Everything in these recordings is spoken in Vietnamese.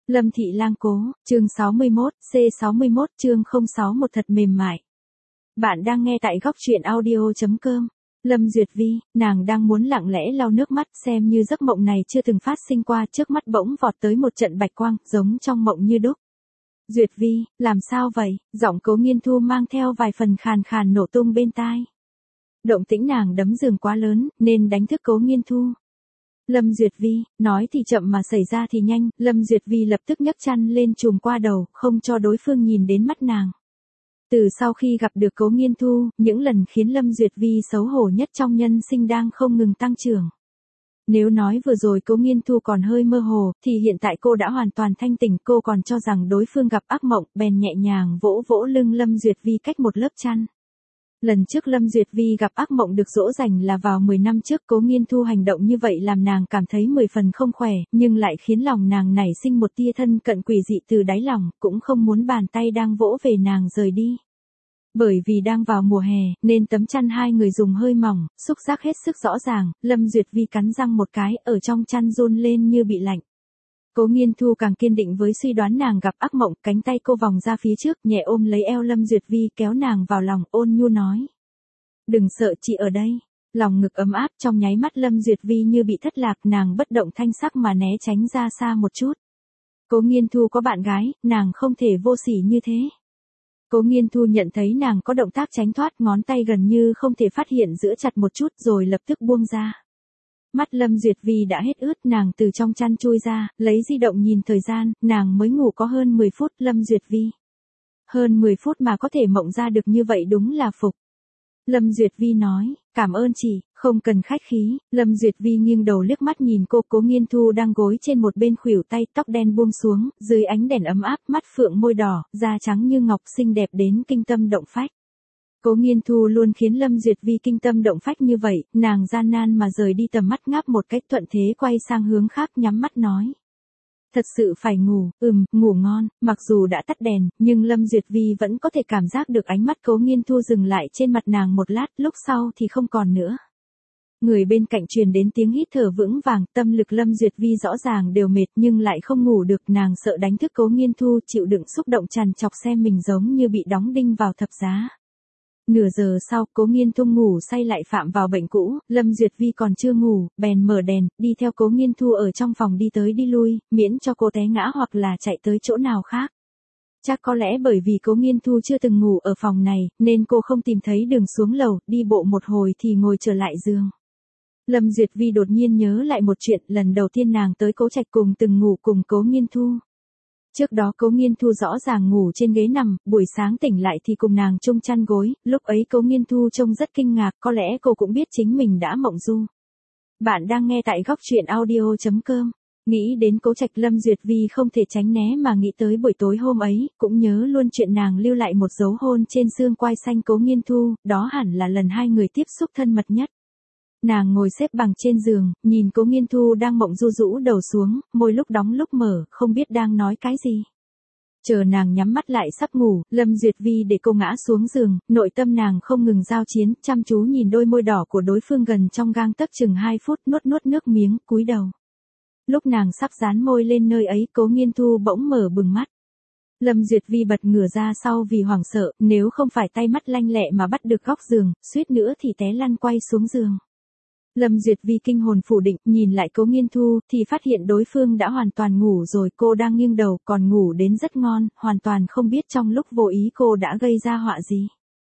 Lâm Thị Lang Cố, chương 61, C61 chương 061 thật mềm mại. Bạn đang nghe tại góc truyện audio.com. Lâm Duyệt Vi, nàng đang muốn lặng lẽ lau nước mắt xem như giấc mộng này chưa từng phát sinh qua, trước mắt bỗng vọt tới một trận bạch quang, giống trong mộng như đúc. Duyệt Vi, làm sao vậy? Giọng Cố Nghiên Thu mang theo vài phần khàn khàn nổ tung bên tai. Động tĩnh nàng đấm giường quá lớn, nên đánh thức Cố Nghiên Thu. Lâm Duyệt Vi, nói thì chậm mà xảy ra thì nhanh, Lâm Duyệt Vi lập tức nhấc chăn lên trùm qua đầu, không cho đối phương nhìn đến mắt nàng. Từ sau khi gặp được Cố Nghiên Thu, những lần khiến Lâm Duyệt Vi xấu hổ nhất trong nhân sinh đang không ngừng tăng trưởng. Nếu nói vừa rồi Cố Nghiên Thu còn hơi mơ hồ, thì hiện tại cô đã hoàn toàn thanh tỉnh, cô còn cho rằng đối phương gặp ác mộng, bèn nhẹ nhàng vỗ vỗ lưng Lâm Duyệt Vi cách một lớp chăn. Lần trước Lâm Duyệt Vi gặp ác mộng được dỗ dành là vào 10 năm trước, Cố Nghiên Thu hành động như vậy làm nàng cảm thấy 10 phần không khỏe, nhưng lại khiến lòng nàng nảy sinh một tia thân cận quỷ dị từ đáy lòng, cũng không muốn bàn tay đang vỗ về nàng rời đi. Bởi vì đang vào mùa hè, nên tấm chăn hai người dùng hơi mỏng, xúc giác hết sức rõ ràng, Lâm Duyệt Vi cắn răng một cái, ở trong chăn run lên như bị lạnh. Cố Nghiên Thu càng kiên định với suy đoán nàng gặp ác mộng, cánh tay cô vòng ra phía trước, nhẹ ôm lấy eo Lâm Duyệt Vi, kéo nàng vào lòng, ôn nhu nói. Đừng sợ, chị ở đây. Lòng ngực ấm áp, trong nháy mắt Lâm Duyệt Vi như bị thất lạc, nàng bất động thanh sắc mà né tránh ra xa một chút. Cố Nghiên Thu có bạn gái, nàng không thể vô sỉ như thế. Cố Nghiên Thu nhận thấy nàng có động tác tránh thoát, ngón tay gần như không thể phát hiện giữ chặt một chút rồi lập tức buông ra. Mắt Lâm Duyệt Vi đã hết ướt, nàng từ trong chăn chui ra, lấy di động nhìn thời gian, nàng mới ngủ có hơn 10 phút. Lâm Duyệt Vi. Hơn 10 phút mà có thể mộng ra được như vậy đúng là phục. Lâm Duyệt Vi nói, cảm ơn chị, không cần khách khí. Lâm Duyệt Vi nghiêng đầu liếc mắt nhìn cô. Cố Nghiên Thu đang gối trên một bên khuỷu tay, tóc đen buông xuống, dưới ánh đèn ấm áp, mắt phượng môi đỏ, da trắng như ngọc, xinh đẹp đến kinh tâm động phách. Cố Nghiên Thu luôn khiến Lâm Duyệt Vi kinh tâm động phách như vậy, nàng gian nan mà rời đi tầm mắt, ngáp một cách thuận thế quay sang hướng khác, nhắm mắt nói. Thật sự phải ngủ, ngủ ngon. Mặc dù đã tắt đèn, nhưng Lâm Duyệt Vi vẫn có thể cảm giác được ánh mắt Cố Nghiên Thu dừng lại trên mặt nàng một lát, lúc sau thì không còn nữa. Người bên cạnh truyền đến tiếng hít thở vững vàng, tâm lực Lâm Duyệt Vi rõ ràng đều mệt nhưng lại không ngủ được, nàng sợ đánh thức Cố Nghiên Thu, chịu đựng xúc động trằn trọc xem mình giống như bị đóng đinh vào thập giá. Nửa giờ sau, Cố Nghiên Thu ngủ say lại phạm vào bệnh cũ, Lâm Duyệt Vi còn chưa ngủ, bèn mở đèn, đi theo Cố Nghiên Thu ở trong phòng đi tới đi lui, miễn cho cô té ngã hoặc là chạy tới chỗ nào khác. Chắc có lẽ bởi vì Cố Nghiên Thu chưa từng ngủ ở phòng này, nên cô không tìm thấy đường xuống lầu, đi bộ một hồi thì ngồi trở lại giường. Lâm Duyệt Vi đột nhiên nhớ lại một chuyện, lần đầu tiên nàng tới Cố Trạch cùng từng ngủ cùng Cố Nghiên Thu. Trước đó Cố Nghiên Thu rõ ràng ngủ trên ghế nằm, buổi sáng tỉnh lại thì cùng nàng chung chăn gối, lúc ấy Cố Nghiên Thu trông rất kinh ngạc, có lẽ cô cũng biết chính mình đã mộng du. Bạn đang nghe tại góc truyện audio.com. Nghĩ đến Cố Trạch, Lâm Duyệt Vi không thể tránh né mà nghĩ tới buổi tối hôm ấy, cũng nhớ luôn chuyện nàng lưu lại một dấu hôn trên xương quai xanh Cố Nghiên Thu, đó hẳn là lần hai người tiếp xúc thân mật nhất. Nàng ngồi xếp bằng trên giường, nhìn Cố Nghiên Thu đang mộng du rũ đầu xuống, môi lúc đóng lúc mở, không biết đang nói cái gì. Chờ nàng nhắm mắt lại sắp ngủ, Lâm Duyệt Vi để cô ngã xuống giường, nội tâm nàng không ngừng giao chiến, chăm chú nhìn đôi môi đỏ của đối phương gần trong gang tấc, chừng 2 phút, nuốt nước miếng, cúi đầu. Lúc nàng sắp dán môi lên nơi ấy, Cố Nghiên Thu bỗng mở bừng mắt. Lâm Duyệt Vi bật ngửa ra sau vì hoảng sợ, nếu không phải tay mắt lanh lẹ mà bắt được góc giường, suýt nữa thì té lăn quay xuống giường. Lâm Duyệt Vi kinh hồn phủ định, nhìn lại Cố Nghiên Thu, thì phát hiện đối phương đã hoàn toàn ngủ rồi, cô đang nghiêng đầu, còn ngủ đến rất ngon, hoàn toàn không biết trong lúc vô ý cô đã gây ra họa gì.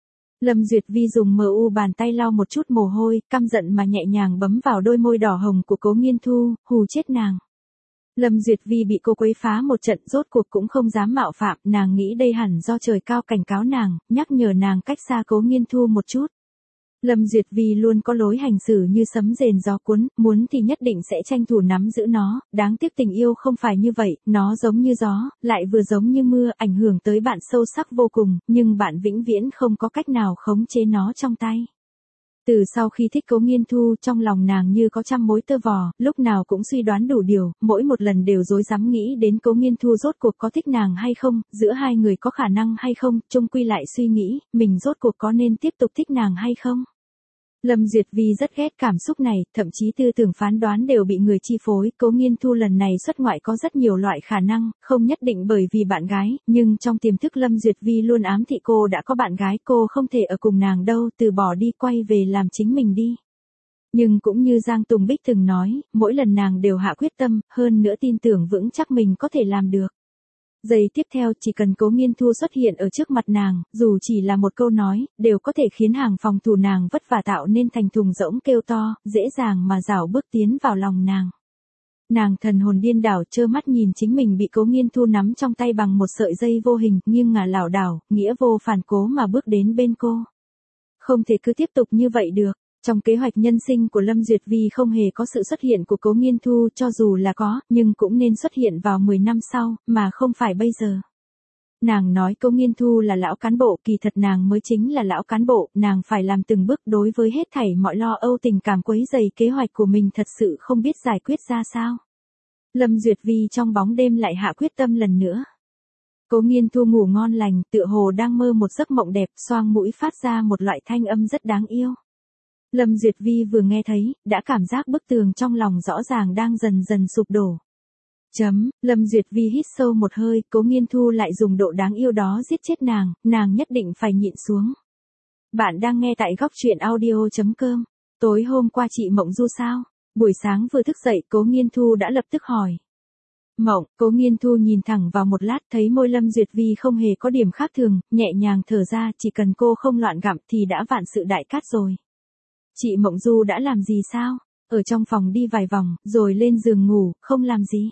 Lâm Duyệt Vi dùng mu bàn tay lau một chút mồ hôi, căm giận mà nhẹ nhàng bấm vào đôi môi đỏ hồng của Cố Nghiên Thu, hù chết nàng. Lâm Duyệt Vi bị cô quấy phá một trận, rốt cuộc cũng không dám mạo phạm, nàng nghĩ đây hẳn do trời cao cảnh cáo nàng, nhắc nhở nàng cách xa Cố Nghiên Thu một chút. Lâm Duyệt Vi luôn có lối hành xử như sấm rền gió cuốn, muốn thì nhất định sẽ tranh thủ nắm giữ nó, đáng tiếc tình yêu không phải như vậy, nó giống như gió, lại vừa giống như mưa, ảnh hưởng tới bạn sâu sắc vô cùng, nhưng bạn vĩnh viễn không có cách nào khống chế nó trong tay. Từ sau khi thích Cố Nghiên Thu, trong lòng nàng như có trăm mối tơ vò, lúc nào cũng suy đoán đủ điều, mỗi một lần đều rối rắm nghĩ đến Cố Nghiên Thu rốt cuộc có thích nàng hay không, giữa hai người có khả năng hay không, chung quy lại suy nghĩ, mình rốt cuộc có nên tiếp tục thích nàng hay không. Lâm Duyệt Vi rất ghét cảm xúc này, thậm chí tư tưởng phán đoán đều bị người chi phối. Cố Nghiên Thu lần này xuất ngoại có rất nhiều loại khả năng, không nhất định bởi vì bạn gái, nhưng trong tiềm thức Lâm Duyệt Vi luôn ám thị cô đã có bạn gái, cô không thể ở cùng nàng đâu, từ bỏ đi, quay về làm chính mình đi. Nhưng cũng như Giang Tùng Bích từng nói, mỗi lần nàng đều hạ quyết tâm, hơn nữa tin tưởng vững chắc mình có thể làm được. Giây tiếp theo chỉ cần Cố Nghiên Thu xuất hiện ở trước mặt nàng, dù chỉ là một câu nói, đều có thể khiến hàng phòng thủ nàng vất vả tạo nên thành thùng rỗng kêu to, dễ dàng mà rảo bước tiến vào lòng nàng. Nàng thần hồn điên đảo trơ mắt nhìn chính mình bị Cố Nghiên Thu nắm trong tay bằng một sợi dây vô hình, nghiêng ngả lảo đảo, nghĩa vô phản cố mà bước đến bên cô. Không thể cứ tiếp tục như vậy được. Trong kế hoạch nhân sinh của Lâm Duyệt Vi không hề có sự xuất hiện của Cố Nghiên Thu, cho dù là có, nhưng cũng nên xuất hiện vào 10 năm sau, mà không phải bây giờ. Nàng nói Cố Nghiên Thu là lão cán bộ, kỳ thật nàng mới chính là lão cán bộ, nàng phải làm từng bước đối với hết thảy mọi lo âu tình cảm quấy rầy kế hoạch của mình thật sự không biết giải quyết ra sao. Lâm Duyệt Vi trong bóng đêm lại hạ quyết tâm lần nữa. Cố Nghiên Thu ngủ ngon lành, tựa hồ đang mơ một giấc mộng đẹp, xoang mũi phát ra một loại thanh âm rất đáng yêu. Lâm Duyệt Vi vừa nghe thấy, đã cảm giác bức tường trong lòng rõ ràng đang dần dần sụp đổ. Lâm Duyệt Vi hít sâu một hơi, Cố Nghiên Thu lại dùng độ đáng yêu đó giết chết nàng nhất định phải nhịn xuống. Bạn đang nghe tại góc truyện audio.com. Tối hôm qua chị mộng du sao? Buổi sáng vừa thức dậy Cố Nghiên Thu đã lập tức hỏi. Mộng, Cố Nghiên Thu nhìn thẳng vào một lát thấy môi Lâm Duyệt Vi không hề có điểm khác thường, nhẹ nhàng thở ra, chỉ cần cô không loạn gặm thì đã vạn sự đại cát rồi. Chị Mộng Du đã làm gì sao? Ở trong phòng đi vài vòng, rồi lên giường ngủ, không làm gì.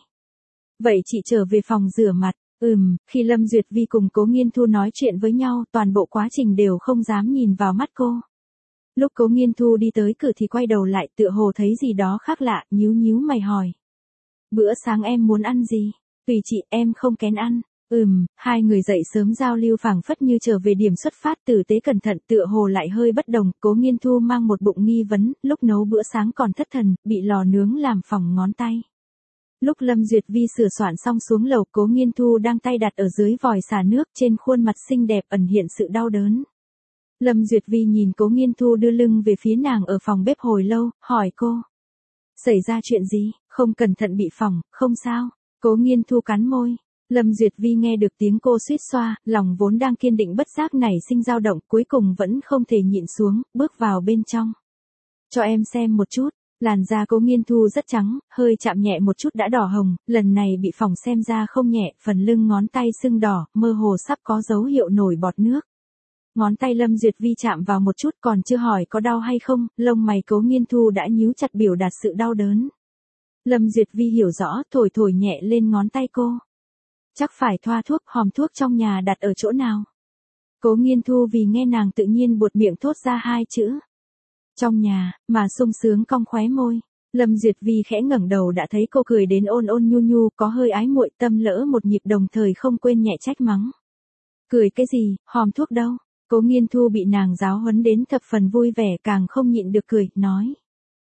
Vậy chị trở về phòng rửa mặt. Khi Lâm Duyệt Vi cùng Cố Nghiên Thu nói chuyện với nhau, toàn bộ quá trình đều không dám nhìn vào mắt cô. Lúc Cố Nghiên Thu đi tới cửa thì quay đầu lại, tựa hồ thấy gì đó khác lạ, nhíu nhíu mày hỏi. Bữa sáng em muốn ăn gì? Tùy chị, em không kén ăn. Hai người dậy sớm giao lưu phảng phất như trở về điểm xuất phát, tử tế cẩn thận, tựa hồ lại hơi bất đồng. Cố Nghiên Thu mang một bụng nghi vấn, lúc nấu bữa sáng còn thất thần, bị lò nướng làm phỏng ngón tay. Lúc Lâm Duyệt Vi sửa soạn xong xuống lầu, Cố Nghiên Thu đang tay đặt ở dưới vòi xả nước, trên khuôn mặt xinh đẹp ẩn hiện sự đau đớn. Lâm Duyệt Vi nhìn Cố Nghiên Thu đưa lưng về phía nàng ở phòng bếp hồi lâu, hỏi cô. Xảy ra chuyện gì, không cẩn thận bị phỏng, không sao. Cố Nghiên Thu cắn môi. Lâm Duyệt Vi nghe được tiếng cô suýt xoa, lòng vốn đang kiên định bất giác nảy sinh dao động, cuối cùng vẫn không thể nhịn xuống, bước vào bên trong. Cho em xem một chút, làn da Cố Nghiên Thu rất trắng, hơi chạm nhẹ một chút đã đỏ hồng, lần này bị phỏng xem ra không nhẹ, phần lưng ngón tay sưng đỏ, mơ hồ sắp có dấu hiệu nổi bọt nước. Ngón tay Lâm Duyệt Vi chạm vào một chút, còn chưa hỏi có đau hay không, lông mày Cố Nghiên Thu đã nhíu chặt biểu đạt sự đau đớn. Lâm Duyệt Vi hiểu rõ, thổi thổi nhẹ lên ngón tay cô. Chắc phải thoa thuốc, hòm thuốc trong nhà đặt ở chỗ nào? Cố Nghiên Thu vì nghe nàng tự nhiên buột miệng thốt ra hai chữ. Trong nhà, mà sung sướng cong khóe môi. Lâm Duyệt Vi khẽ ngẩng đầu đã thấy cô cười đến ôn ôn nhu nhu, có hơi ái muội, tâm lỡ một nhịp đồng thời không quên nhẹ trách mắng. Cười cái gì, hòm thuốc đâu? Cố Nghiên Thu bị nàng giáo huấn đến thập phần vui vẻ, càng không nhịn được cười, nói.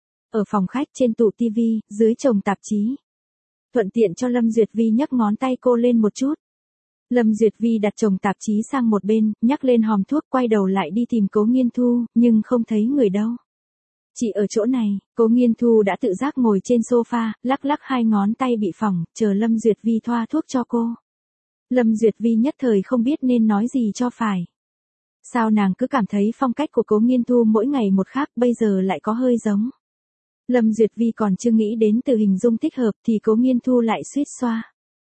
Ở phòng khách trên tủ tivi, dưới chồng tạp chí. Thuận tiện cho Lâm Duyệt Vi nhấc ngón tay cô lên một chút. Lâm Duyệt Vi đặt chồng tạp chí sang một bên, nhắc lên hòm thuốc, quay đầu lại đi tìm Cố Nghiên Thu, nhưng không thấy người đâu. Chị ở chỗ này. Cố Nghiên Thu đã tự giác ngồi trên sofa, lắc lắc hai ngón tay bị phỏng, chờ Lâm Duyệt Vi thoa thuốc cho cô. Lâm Duyệt Vi nhất thời không biết nên nói gì cho phải. Sao nàng cứ cảm thấy phong cách của Cố Nghiên Thu mỗi ngày một khác, bây giờ lại có hơi giống. Lâm Duyệt Vi còn chưa nghĩ đến từ hình dung thích hợp thì Cố Nghiên Thu lại suýt xoa.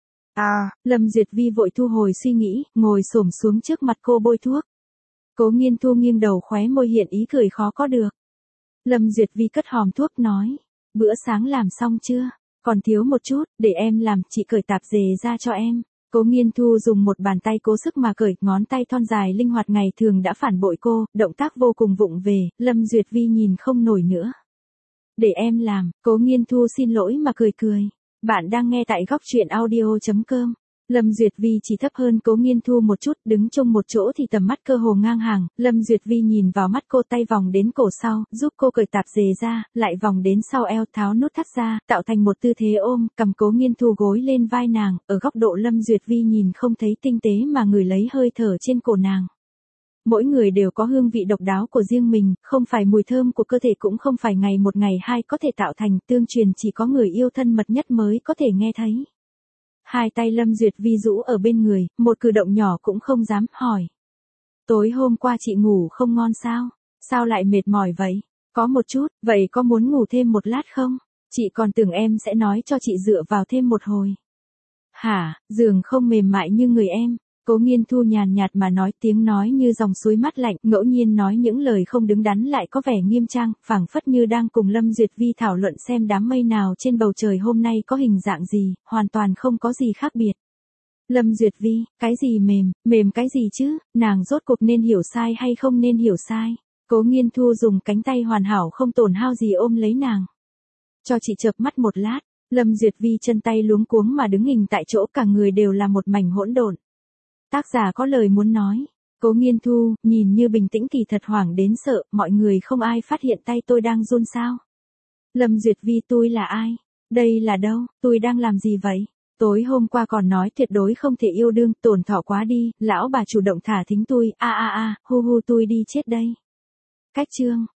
Lâm Duyệt Vi vội thu hồi suy nghĩ, ngồi xổm xuống trước mặt cô bôi thuốc. Cố Nghiên Thu nghiêng đầu, khóe môi hiện ý cười khó có được. Lâm Duyệt Vi cất hòm thuốc nói, bữa sáng làm xong chưa? Còn thiếu một chút, để em làm, chị cởi tạp dề ra cho em. Cố Nghiên Thu dùng một bàn tay cố sức mà cởi, ngón tay thon dài linh hoạt ngày thường đã phản bội cô, động tác vô cùng vụng về, Lâm Duyệt Vi nhìn không nổi nữa. Để em làm, Cố Nghiên Thu xin lỗi mà cười cười. Bạn đang nghe tại góc truyện audio.com. Lâm Duyệt Vi chỉ thấp hơn Cố Nghiên Thu một chút, đứng chung một chỗ thì tầm mắt cơ hồ ngang hàng, Lâm Duyệt Vi nhìn vào mắt cô, tay vòng đến cổ sau, giúp cô cởi tạp dề ra, lại vòng đến sau eo, tháo nút thắt ra, tạo thành một tư thế ôm, cầm Cố Nghiên Thu gối lên vai nàng, ở góc độ Lâm Duyệt Vi nhìn không thấy tinh tế mà ngửi lấy hơi thở trên cổ nàng. Mỗi người đều có hương vị độc đáo của riêng mình, không phải mùi thơm của cơ thể cũng không phải ngày một ngày hai có thể tạo thành, tương truyền chỉ có người yêu thân mật nhất mới có thể nghe thấy. Hai tay Lâm Duyệt Vi rũ ở bên người, một cử động nhỏ cũng không dám, hỏi. Tối hôm qua chị ngủ không ngon sao? Sao lại mệt mỏi vậy? Có một chút, vậy có muốn ngủ thêm một lát không? Chị còn tưởng em sẽ nói cho chị dựa vào thêm một hồi. Hả, giường không mềm mại như người em. Cố Nghiên Thu nhàn nhạt mà nói, tiếng nói như dòng suối mát lạnh, ngẫu nhiên nói những lời không đứng đắn lại có vẻ nghiêm trang, phảng phất như đang cùng Lâm Duyệt Vi thảo luận xem đám mây nào trên bầu trời hôm nay có hình dạng gì, hoàn toàn không có gì khác biệt. Lâm Duyệt Vi, cái gì mềm cái gì chứ, nàng rốt cuộc nên hiểu sai hay không nên hiểu sai. Cố Nghiên Thu dùng cánh tay hoàn hảo không tổn hao gì ôm lấy nàng. Cho chị chợp mắt một lát, Lâm Duyệt Vi chân tay luống cuống mà đứng hình tại chỗ, cả người đều là một mảnh hỗn độn. Tác giả có lời muốn nói. Cố Nghiên Thu, nhìn như bình tĩnh kỳ thật hoảng đến sợ, mọi người không ai phát hiện tay tôi đang run sao. Lâm Duyệt Vi, tôi là ai? Đây là đâu? Tôi đang làm gì vậy? Tối hôm qua còn nói tuyệt đối không thể yêu đương, tổn thọ quá đi, lão bà chủ động thả thính tôi, hu tôi đi chết đây. Cách chương.